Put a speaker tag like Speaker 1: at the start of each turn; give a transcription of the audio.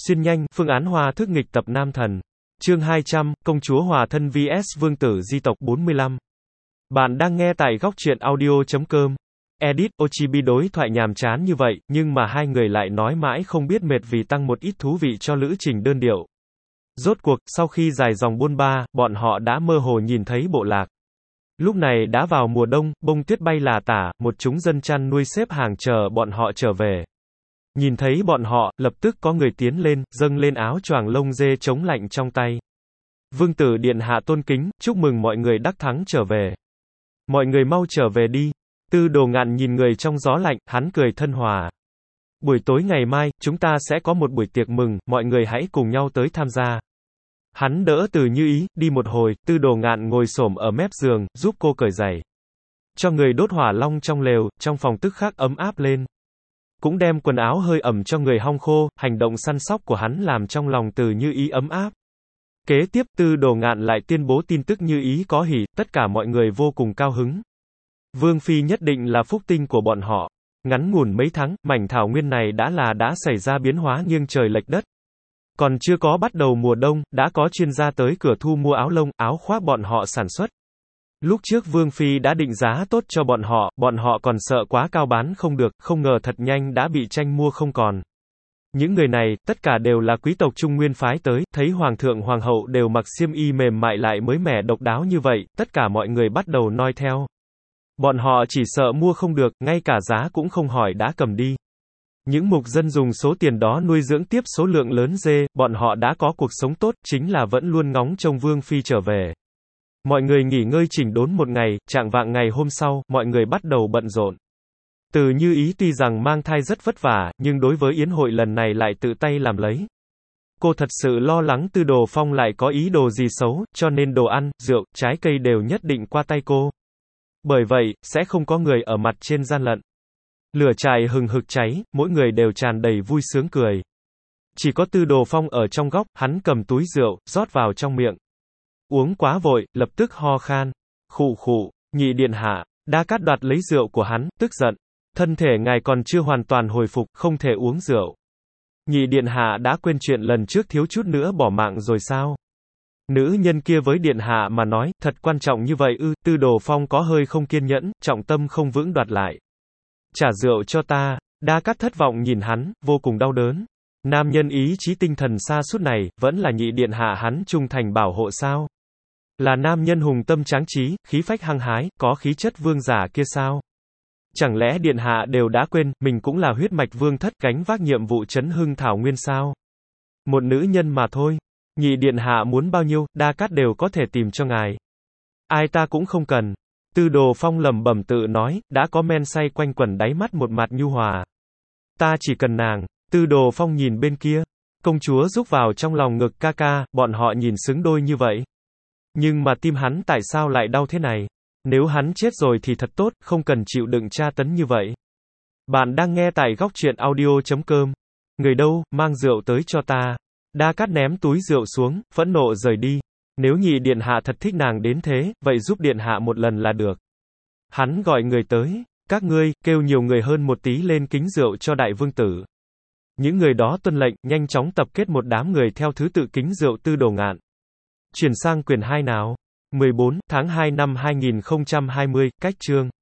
Speaker 1: Xuyên nhanh, phương án hòa thức nghịch tập Nam Thần. Chương 200, Công chúa Hòa thân vs Vương tử Di tộc 45. Bạn đang nghe tại góc truyện audio.com. Edit, Ochibi đối thoại nhàm chán như vậy, nhưng mà hai người lại nói mãi không biết mệt vì tăng một ít thú vị cho lữ trình đơn điệu. Rốt cuộc, sau khi dài dòng buôn ba, bọn họ đã mơ hồ nhìn thấy bộ lạc. Lúc này đã vào mùa đông, bông tuyết bay là tả, một chúng dân chăn nuôi xếp hàng chờ bọn họ trở về. Nhìn thấy bọn họ, lập tức có người tiến lên, dâng lên áo choàng lông dê chống lạnh trong tay. Vương tử điện hạ tôn kính, chúc mừng mọi người đắc thắng trở về. Mọi người mau trở về đi. Tư Đồ Ngạn nhìn người trong gió lạnh, hắn cười thân hòa. Buổi tối ngày mai, chúng ta sẽ có một buổi tiệc mừng, mọi người hãy cùng nhau tới tham gia. Hắn đỡ Từ Như Ý, đi một hồi, Tư Đồ Ngạn ngồi xổm ở mép giường, giúp cô cởi giày. Cho người đốt hỏa long trong lều, trong phòng tức khắc ấm áp lên. Cũng đem quần áo hơi ẩm cho người hong khô, hành động săn sóc của hắn làm trong lòng Từ Như Ý ấm áp. Kế tiếp, Tư Đồ Ngạn lại tuyên bố tin tức Như Ý có hỉ, tất cả mọi người vô cùng cao hứng. Vương Phi nhất định là phúc tinh của bọn họ. Ngắn ngủn mấy tháng, mảnh thảo nguyên này đã xảy ra biến hóa nghiêng trời lệch đất. Còn chưa có bắt đầu mùa đông, đã có chuyên gia tới cửa thu mua áo lông, áo khoác bọn họ sản xuất. Lúc trước Vương Phi đã định giá tốt cho bọn họ còn sợ quá cao bán không được, không ngờ thật nhanh đã bị tranh mua không còn. Những người này, tất cả đều là quý tộc Trung Nguyên phái tới, thấy Hoàng thượng Hoàng hậu đều mặc xiêm y mềm mại lại mới mẻ độc đáo như vậy, tất cả mọi người bắt đầu noi theo. Bọn họ chỉ sợ mua không được, ngay cả giá cũng không hỏi đã cầm đi. Những mục dân dùng số tiền đó nuôi dưỡng tiếp số lượng lớn dê, bọn họ đã có cuộc sống tốt, chính là vẫn luôn ngóng trông Vương Phi trở về. Mọi người nghỉ ngơi chỉnh đốn một ngày, chạng vạng ngày hôm sau, mọi người bắt đầu bận rộn. Từ Như Ý tuy rằng mang thai rất vất vả, nhưng đối với yến hội lần này lại tự tay làm lấy. Cô thật sự lo lắng Tư Đồ Phong lại có ý đồ gì xấu, cho nên đồ ăn, rượu, trái cây đều nhất định qua tay cô. Bởi vậy, sẽ không có người ở mặt trên gian lận. Lửa trại hừng hực cháy, mỗi người đều tràn đầy vui sướng cười. Chỉ có Tư Đồ Phong ở trong góc, hắn cầm túi rượu, rót vào trong miệng. Uống quá vội, lập tức ho khan. Khụ khụ, nhị điện hạ. Đa Cát đoạt lấy rượu của hắn, tức giận. Thân thể ngài còn chưa hoàn toàn hồi phục, không thể uống rượu. Nhị điện hạ đã quên chuyện lần trước thiếu chút nữa bỏ mạng rồi sao? Nữ nhân kia với điện hạ mà nói, thật quan trọng như vậy ư? Tư Đồ Phong có hơi không kiên nhẫn, trọng tâm không vững đoạt lại. Trả rượu cho ta. Đa Cát thất vọng nhìn hắn, vô cùng đau đớn. Nam nhân ý chí tinh thần sa sút này, vẫn là nhị điện hạ hắn trung thành bảo hộ sao? Là nam nhân hùng tâm tráng trí, khí phách hăng hái, có khí chất vương giả kia sao? Chẳng lẽ điện hạ đều đã quên, mình cũng là huyết mạch vương thất gánh vác nhiệm vụ trấn hưng thảo nguyên sao? Một nữ nhân mà thôi. Nhị điện hạ muốn bao nhiêu, Đa Cát đều có thể tìm cho ngài. Ai ta cũng không cần. Tư Đồ Phong lẩm bẩm tự nói, đã có men say quanh quẩn đáy mắt một mặt nhu hòa. Ta chỉ cần nàng. Tư Đồ Phong nhìn bên kia. Công chúa rúc vào trong lòng ngực ca ca, bọn họ nhìn xứng đôi như vậy. Nhưng mà tim hắn tại sao lại đau thế này? Nếu hắn chết rồi thì thật tốt, không cần chịu đựng tra tấn như vậy. Bạn đang nghe tại góc truyện audio.com. Người đâu, mang rượu tới cho ta. Đa Cát ném túi rượu xuống, phẫn nộ rời đi. Nếu nhị điện hạ thật thích nàng đến thế, vậy giúp điện hạ một lần là được. Hắn gọi người tới. Các ngươi, kêu nhiều người hơn một tí lên kính rượu cho đại vương tử. Những người đó tuân lệnh, nhanh chóng tập kết một đám người theo thứ tự kính rượu Tư Đồ Ngạn. Chuyển sang quyển 2 nào. 14 tháng 2 năm 2020, cách chương.